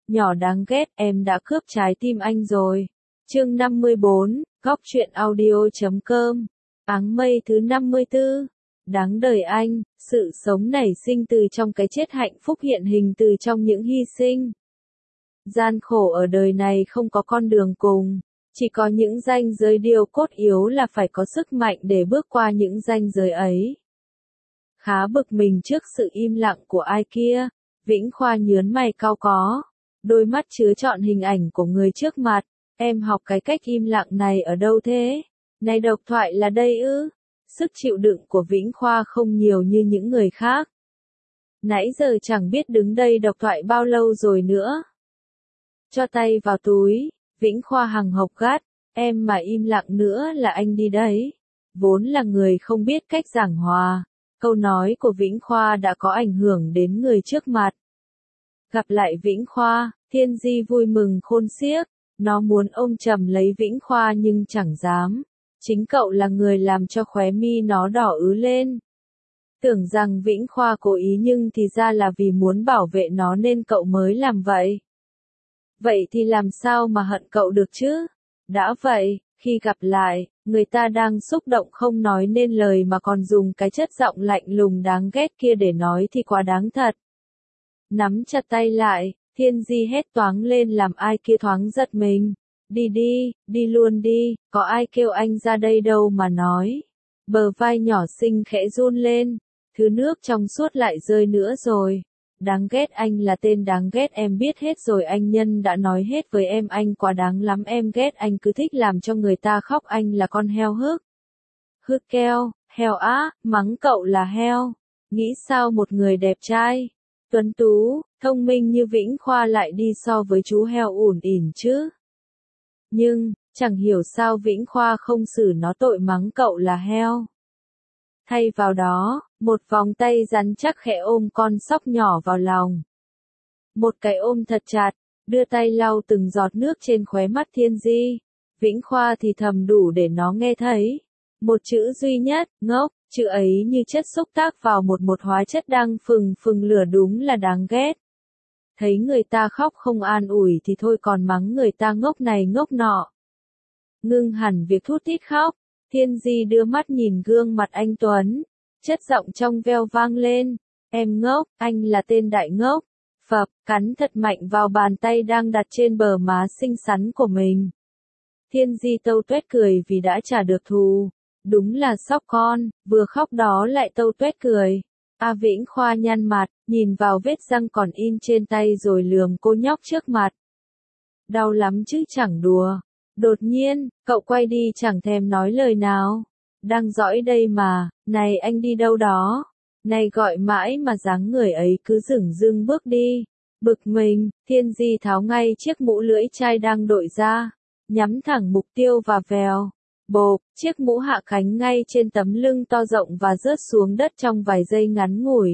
Nhỏ đáng ghét, em đã cướp trái tim anh rồi. Chương 54, Góc truyện audio.com. Áng mây thứ 54. Đáng đời anh, sự sống nảy sinh từ trong cái chết, hạnh phúc hiện hình từ trong những hy sinh. Gian khổ ở đời này không có con đường cùng, chỉ có những ranh giới, điều cốt yếu là phải có sức mạnh để bước qua những ranh giới ấy. Khá bực mình trước sự im lặng của ai kia, Vĩnh Khoa nhớn mày cau có, đôi mắt chứa trọn hình ảnh của người trước mặt. Em học cái cách im lặng này ở đâu thế? Này, độc thoại là đây ư? Sức chịu đựng của Vĩnh Khoa không nhiều như những người khác. Nãy giờ chẳng biết đứng đây độc thoại bao lâu rồi nữa. Cho tay vào túi, Vĩnh Khoa hằng hộc gắt, em mà im lặng nữa là anh đi đấy. Vốn là người không biết cách giảng hòa, câu nói của Vĩnh Khoa đã có ảnh hưởng đến người trước mặt. Gặp lại Vĩnh Khoa, Thiên Di vui mừng khôn xiếc, nó muốn ôm chầm lấy Vĩnh Khoa nhưng chẳng dám. Chính cậu là người làm cho khóe mi nó đỏ ứ lên. Tưởng rằng Vĩnh Khoa cố ý nhưng thì ra là vì muốn bảo vệ nó nên cậu mới làm vậy. Vậy thì làm sao mà hận cậu được chứ? Đã vậy, khi gặp lại, người ta đang xúc động không nói nên lời mà còn dùng cái chất giọng lạnh lùng đáng ghét kia để nói thì quá đáng thật. Nắm chặt tay lại, Thiên Di hét toáng lên làm ai kia thoáng giật mình. Đi đi, đi luôn đi, có ai kêu anh ra đây đâu mà nói. Bờ vai nhỏ xinh khẽ run lên, thứ nước trong suốt lại rơi nữa rồi. Đáng ghét, anh là tên đáng ghét, em biết hết rồi, anh Nhân đã nói hết với em, anh quá đáng lắm, em ghét anh, cứ thích làm cho người ta khóc, anh là con heo hức. Hức keo, heo á, mắng cậu là heo. Nghĩ sao một người đẹp trai, tuấn tú, thông minh như Vĩnh Khoa lại đi so với chú heo ủn ỉn chứ. Nhưng, chẳng hiểu sao Vĩnh Khoa không xử nó tội mắng cậu là heo. Thay vào đó, một vòng tay rắn chắc khẽ ôm con sóc nhỏ vào lòng. Một cái ôm thật chặt, đưa tay lau từng giọt nước trên khóe mắt Thiên Di. Vĩnh Khoa thì thầm đủ để nó nghe thấy. Một chữ duy nhất, ngốc, chữ ấy như chất xúc tác vào một hóa chất đang phừng phừng lửa, đúng là đáng ghét. Thấy người ta khóc không an ủi thì thôi còn mắng người ta ngốc này ngốc nọ. Ngưng hẳn việc thút thít khóc, Thiên Di đưa mắt nhìn gương mặt anh Tuấn, chất giọng trong veo vang lên, em ngốc, anh là tên đại ngốc. Phập, cắn thật mạnh vào bàn tay đang đặt trên bờ má xinh xắn của mình. Thiên Di tâu tuét cười vì đã trả được thù. Đúng là sóc con, vừa khóc đó lại tâu tuét cười. Vĩnh Khoa nhăn mặt, nhìn vào vết răng còn in trên tay rồi lườm cô nhóc trước mặt. Đau lắm chứ chẳng đùa. Đột nhiên, cậu quay đi chẳng thèm nói lời nào. Đang dõi đây mà, này anh đi đâu đó? Này gọi mãi mà dáng người ấy cứ dửng dưng bước đi. Bực mình, Thiên Di tháo ngay chiếc mũ lưỡi chai đang đội ra, nhắm thẳng mục tiêu và vèo. Bộp, chiếc mũ hạ cánh ngay trên tấm lưng to rộng và rớt xuống đất trong vài giây ngắn ngủi.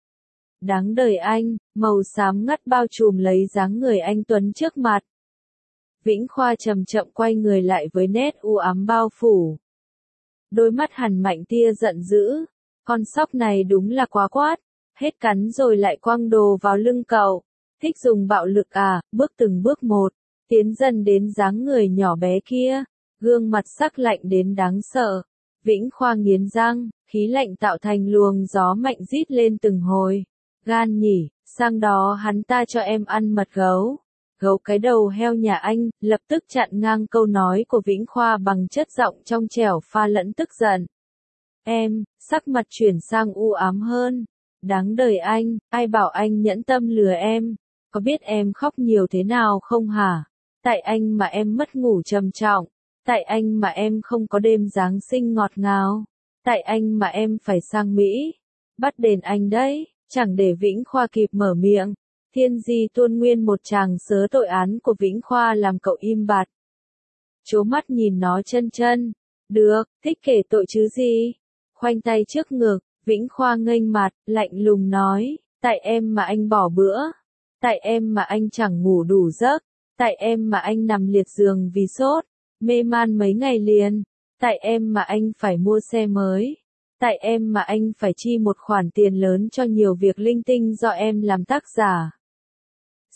Đáng đời anh, màu xám ngắt bao trùm lấy dáng người anh Tuấn trước mặt. Vĩnh Khoa chậm chậm quay người lại với nét u ám bao phủ. Đôi mắt hằn mạnh tia giận dữ. Con sóc này đúng là quá quát. Hết cắn rồi lại quăng đồ vào lưng cậu. Thích dùng bạo lực à, bước từng bước một. Tiến dần đến dáng người nhỏ bé kia. Gương mặt sắc lạnh đến đáng sợ. Vĩnh Khoa nghiến răng, khí lạnh tạo thành luồng gió mạnh rít lên từng hồi. Gan nhỉ, sang đó hắn ta cho em ăn mật gấu. Gấu cái đầu heo nhà anh, lập tức chặn ngang câu nói của Vĩnh Khoa bằng chất giọng trong trẻo pha lẫn tức giận. Em, sắc mặt chuyển sang u ám hơn. Đáng đời anh, ai bảo anh nhẫn tâm lừa em? Có biết em khóc nhiều thế nào không hả? Tại anh mà em mất ngủ trầm trọng. Tại anh mà em không có đêm Giáng sinh ngọt ngào. Tại anh mà em phải sang Mỹ. Bắt đền anh đấy. Chẳng để Vĩnh Khoa kịp mở miệng. Thiên Di tuôn nguyên một tràng sớ tội án của Vĩnh Khoa làm cậu im bặt. Chố mắt nhìn nó chân chân. Được, thích kể tội chứ gì. Khoanh tay trước ngực, Vĩnh Khoa nghênh mặt, lạnh lùng nói. Tại em mà anh bỏ bữa. Tại em mà anh chẳng ngủ đủ giấc. Tại em mà anh nằm liệt giường vì sốt, mê man mấy ngày liền. Tại em mà anh phải mua xe mới. Tại em mà anh phải chi một khoản tiền lớn cho nhiều việc linh tinh do em làm tác giả.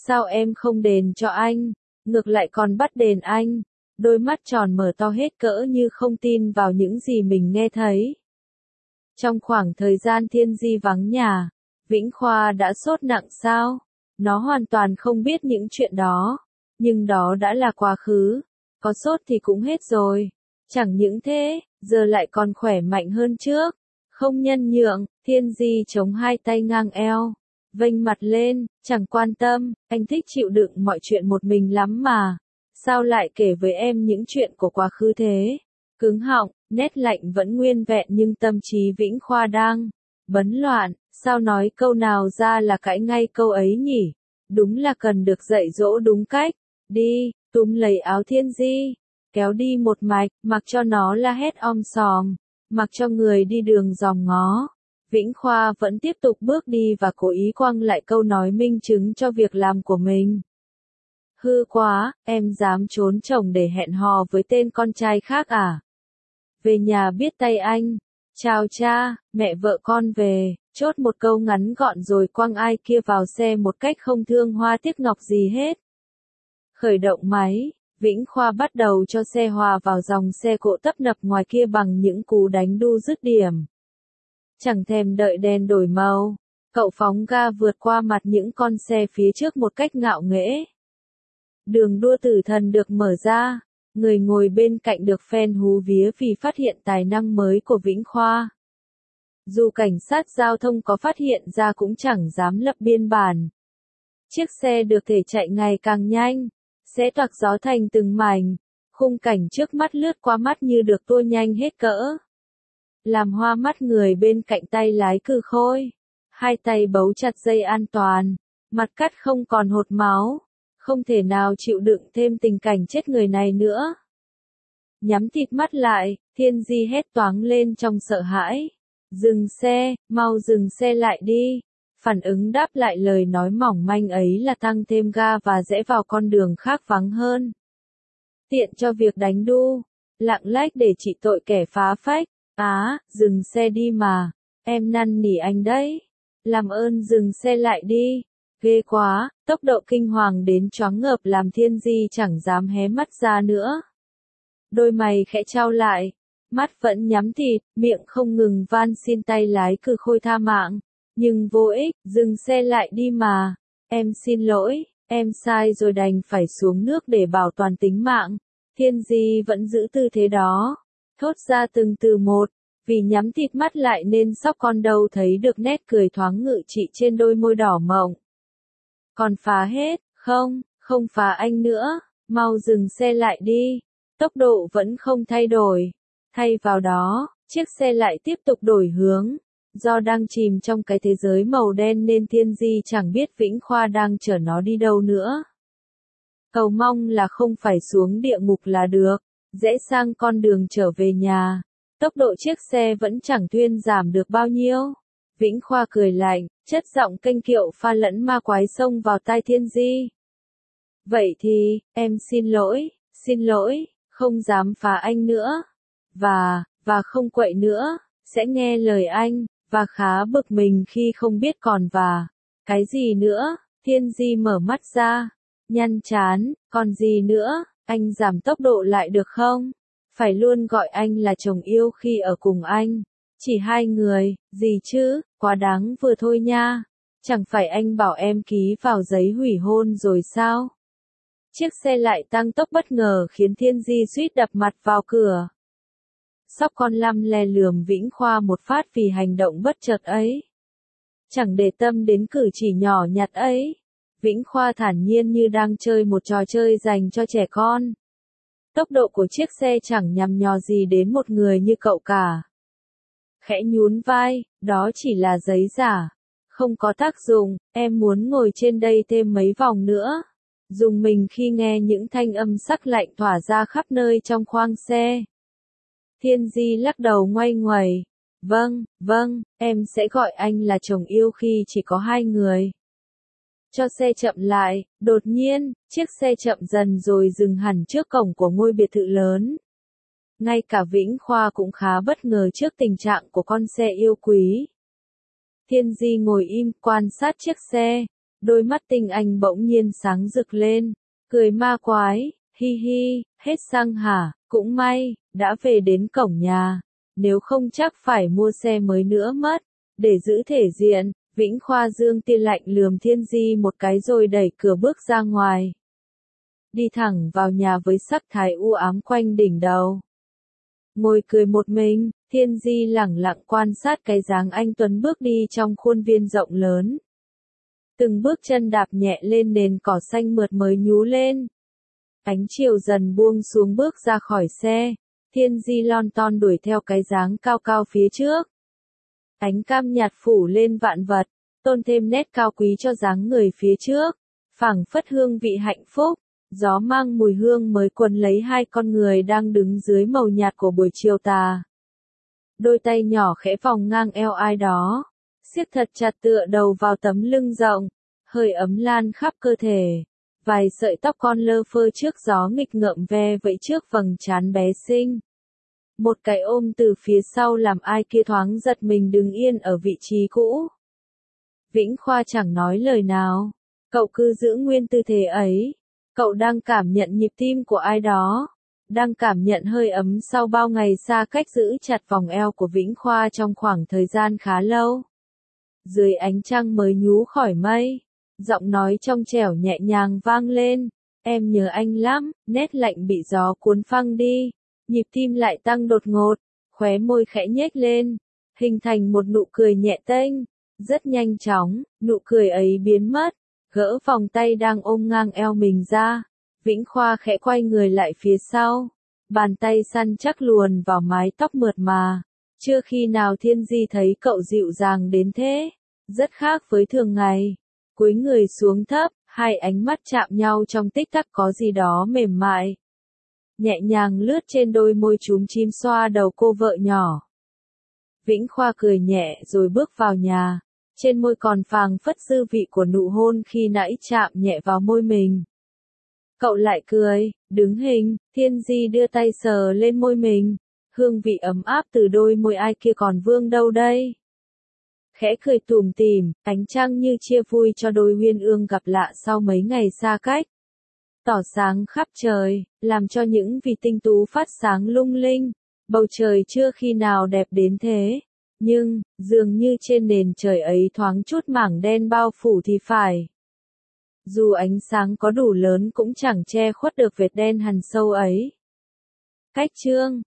Sao em không đền cho anh, ngược lại còn bắt đền anh? Đôi mắt tròn mở to hết cỡ như không tin vào những gì mình nghe thấy. Trong khoảng thời gian Thiên Di vắng nhà, Vĩnh Khoa đã sốt nặng sao? Nó hoàn toàn không biết những chuyện đó, nhưng đó đã là quá khứ, có sốt thì cũng hết rồi. Chẳng những thế, giờ lại còn khỏe mạnh hơn trước. Không nhân nhượng, Thiên Di chống hai tay ngang eo, vênh mặt lên, chẳng quan tâm, anh thích chịu đựng mọi chuyện một mình lắm mà. Sao lại kể với em những chuyện của quá khứ thế? Cứng họng, nét lạnh vẫn nguyên vẹn nhưng tâm trí Vĩnh Khoa đang bấn loạn, sao nói câu nào ra là cãi ngay câu ấy nhỉ? Đúng là cần được dạy dỗ đúng cách. Đi, túm lấy áo Thiên Di, kéo đi một mạch, mặc cho nó la hét om sòm, mặc cho người đi đường dòm ngó. Vĩnh Khoa vẫn tiếp tục bước đi và cố ý quăng lại câu nói minh chứng cho việc làm của mình. Hư quá, em dám trốn chồng để hẹn hò với tên con trai khác à? Về nhà biết tay anh. Chào cha, mẹ vợ con về, chốt một câu ngắn gọn rồi quăng ai kia vào xe một cách không thương hoa tiếc ngọc gì hết. Khởi động máy, Vĩnh Khoa bắt đầu cho xe hòa vào dòng xe cộ tấp nập ngoài kia bằng những cú đánh đu dứt điểm. Chẳng thèm đợi đèn đổi màu, cậu phóng ga vượt qua mặt những con xe phía trước một cách ngạo nghễ. Đường đua tử thần được mở ra, người ngồi bên cạnh được phen hú vía vì phát hiện tài năng mới của Vĩnh Khoa. Dù cảnh sát giao thông có phát hiện ra cũng chẳng dám lập biên bản. Chiếc xe được thể chạy ngày càng nhanh, sẽ toạc gió thành từng mảnh, khung cảnh trước mắt lướt qua mắt như được tua nhanh hết cỡ. Làm hoa mắt người bên cạnh tay lái cừ khôi, hai tay bấu chặt dây an toàn, mặt cắt không còn hột máu, không thể nào chịu đựng thêm tình cảnh chết người này nữa. Nhắm thịt mắt lại, Thiên Di hét toáng lên trong sợ hãi. Dừng xe, mau dừng xe lại đi. Phản ứng đáp lại lời nói mỏng manh ấy là tăng thêm ga và rẽ vào con đường khác vắng hơn. Tiện cho việc đánh đu, lạng lách để trị tội kẻ phá phách. Dừng xe đi mà, em năn nỉ anh đấy. Làm ơn dừng xe lại đi. Ghê quá, tốc độ kinh hoàng đến choáng ngợp làm Thiên Di chẳng dám hé mắt ra nữa. Đôi mày khẽ chau lại, mắt vẫn nhắm thịt, miệng không ngừng van xin tay lái cừ khôi tha mạng. Nhưng vô ích, dừng xe lại đi mà. Em xin lỗi, em sai rồi đành phải xuống nước để bảo toàn tính mạng. Thiên Di vẫn giữ tư thế đó, thốt ra từng từ một, vì nhắm thịt mắt lại nên sóc con đâu thấy được nét cười thoáng ngự trị trên đôi môi đỏ mọng. Còn phá hết, không phá anh nữa, mau dừng xe lại đi. Tốc độ vẫn không thay đổi. Thay vào đó, chiếc xe lại tiếp tục đổi hướng. Do đang chìm trong cái thế giới màu đen nên Thiên Di chẳng biết Vĩnh Khoa đang chở nó đi đâu nữa. Cầu mong là không phải xuống địa ngục là được, rẽ sang con đường trở về nhà. Tốc độ chiếc xe vẫn chẳng thuyên giảm được bao nhiêu. Vĩnh Khoa cười lạnh, chất giọng kênh kiệu pha lẫn ma quái xông vào tai Thiên Di. Vậy thì, em xin lỗi, không dám phá anh nữa. Và không quậy nữa, sẽ nghe lời anh, và khá bực mình khi không biết còn cái gì nữa. Thiên Di mở mắt ra, nhăn trán, còn gì nữa, anh giảm tốc độ lại được không? Phải luôn gọi anh là chồng yêu khi ở cùng anh. Chỉ hai người, gì chứ, quá đáng vừa thôi nha. Chẳng phải anh bảo em ký vào giấy hủy hôn rồi sao? Chiếc xe lại tăng tốc bất ngờ khiến Thiên Di suýt đập mặt vào cửa. Sóc con lăm le lườm Vĩnh Khoa một phát vì hành động bất chợt ấy. Chẳng để tâm đến cử chỉ nhỏ nhặt ấy. Vĩnh Khoa thản nhiên như đang chơi một trò chơi dành cho trẻ con. Tốc độ của chiếc xe chẳng nhằm nhò gì đến một người như cậu cả. Khẽ nhún vai, đó chỉ là giấy giả. Không có tác dụng, em muốn ngồi trên đây thêm mấy vòng nữa. Dùng mình khi nghe những thanh âm sắc lạnh tỏa ra khắp nơi trong khoang xe. Thiên Di lắc đầu ngoay nguẩy. Vâng, em sẽ gọi anh là chồng yêu khi chỉ có hai người. Cho xe chậm lại, đột nhiên, chiếc xe chậm dần rồi dừng hẳn trước cổng của ngôi biệt thự lớn. Ngay cả Vĩnh Khoa cũng khá bất ngờ trước tình trạng của con xe yêu quý. Thiên Di ngồi im, quan sát chiếc xe. Đôi mắt tinh anh bỗng nhiên sáng rực lên, cười ma quái, hi hi, hết xăng hả, cũng may, đã về đến cổng nhà, nếu không chắc phải mua xe mới nữa mất, để giữ thể diện. Vĩnh Khoa dương tia lạnh lườm Thiên Di một cái rồi đẩy cửa bước ra ngoài. Đi thẳng vào nhà với sắc thái u ám quanh đỉnh đầu. Ngồi cười một mình, Thiên Di lẳng lặng quan sát cái dáng anh tuấn bước đi trong khuôn viên rộng lớn. Từng bước chân đạp nhẹ lên nền cỏ xanh mượt mới nhú lên. Ánh chiều dần buông xuống bước ra khỏi xe, Thiên Di lon ton đuổi theo cái dáng cao cao phía trước. Ánh cam nhạt phủ lên vạn vật, tôn thêm nét cao quý cho dáng người phía trước, phảng phất hương vị hạnh phúc, gió mang mùi hương mới quấn lấy hai con người đang đứng dưới màu nhạt của buổi chiều tà. Đôi tay nhỏ khẽ vòng ngang eo ai đó, siết thật chặt tựa đầu vào tấm lưng rộng, hơi ấm lan khắp cơ thể. Vài sợi tóc con lơ phơ trước gió nghịch ngợm ve vẫy trước vầng trán bé xinh. Một cái ôm từ phía sau làm ai kia thoáng giật mình đứng yên ở vị trí cũ. Vĩnh Khoa chẳng nói lời nào. Cậu cứ giữ nguyên tư thế ấy. Cậu đang cảm nhận nhịp tim của ai đó. Đang cảm nhận hơi ấm sau bao ngày xa cách giữ chặt vòng eo của Vĩnh Khoa trong khoảng thời gian khá lâu. Dưới ánh trăng mới nhú khỏi mây, giọng nói trong trẻo nhẹ nhàng vang lên. Em nhớ anh lắm, nét lạnh bị gió cuốn phăng đi. Nhịp tim lại tăng đột ngột, khóe môi khẽ nhếch lên, hình thành một nụ cười nhẹ tênh. Rất nhanh chóng, nụ cười ấy biến mất, gỡ vòng tay đang ôm ngang eo mình ra. Vĩnh Khoa khẽ quay người lại phía sau, bàn tay săn chắc luồn vào mái tóc mượt mà. Chưa khi nào Thiên Di thấy cậu dịu dàng đến thế, rất khác với thường ngày. Cúi người xuống thấp, hai ánh mắt chạm nhau trong tích tắc có gì đó mềm mại. Nhẹ nhàng lướt trên đôi môi chúm chim xoa đầu cô vợ nhỏ. Vĩnh Khoa cười nhẹ rồi bước vào nhà, trên môi còn phảng phất dư vị của nụ hôn khi nãy chạm nhẹ vào môi mình. Cậu lại cười, đứng hình, Thiên Di đưa tay sờ lên môi mình, hương vị ấm áp từ đôi môi ai kia còn vương đâu đây. Khẽ cười tủm tỉm, ánh trăng như chia vui cho đôi uyên ương gặp lạ sau mấy ngày xa cách. Tỏ sáng khắp trời, làm cho những vì tinh tú phát sáng lung linh. Bầu trời chưa khi nào đẹp đến thế. Nhưng, dường như trên nền trời ấy thoáng chút mảng đen bao phủ thì phải. Dù ánh sáng có đủ lớn cũng chẳng che khuất được vệt đen hằn sâu ấy. Cách chương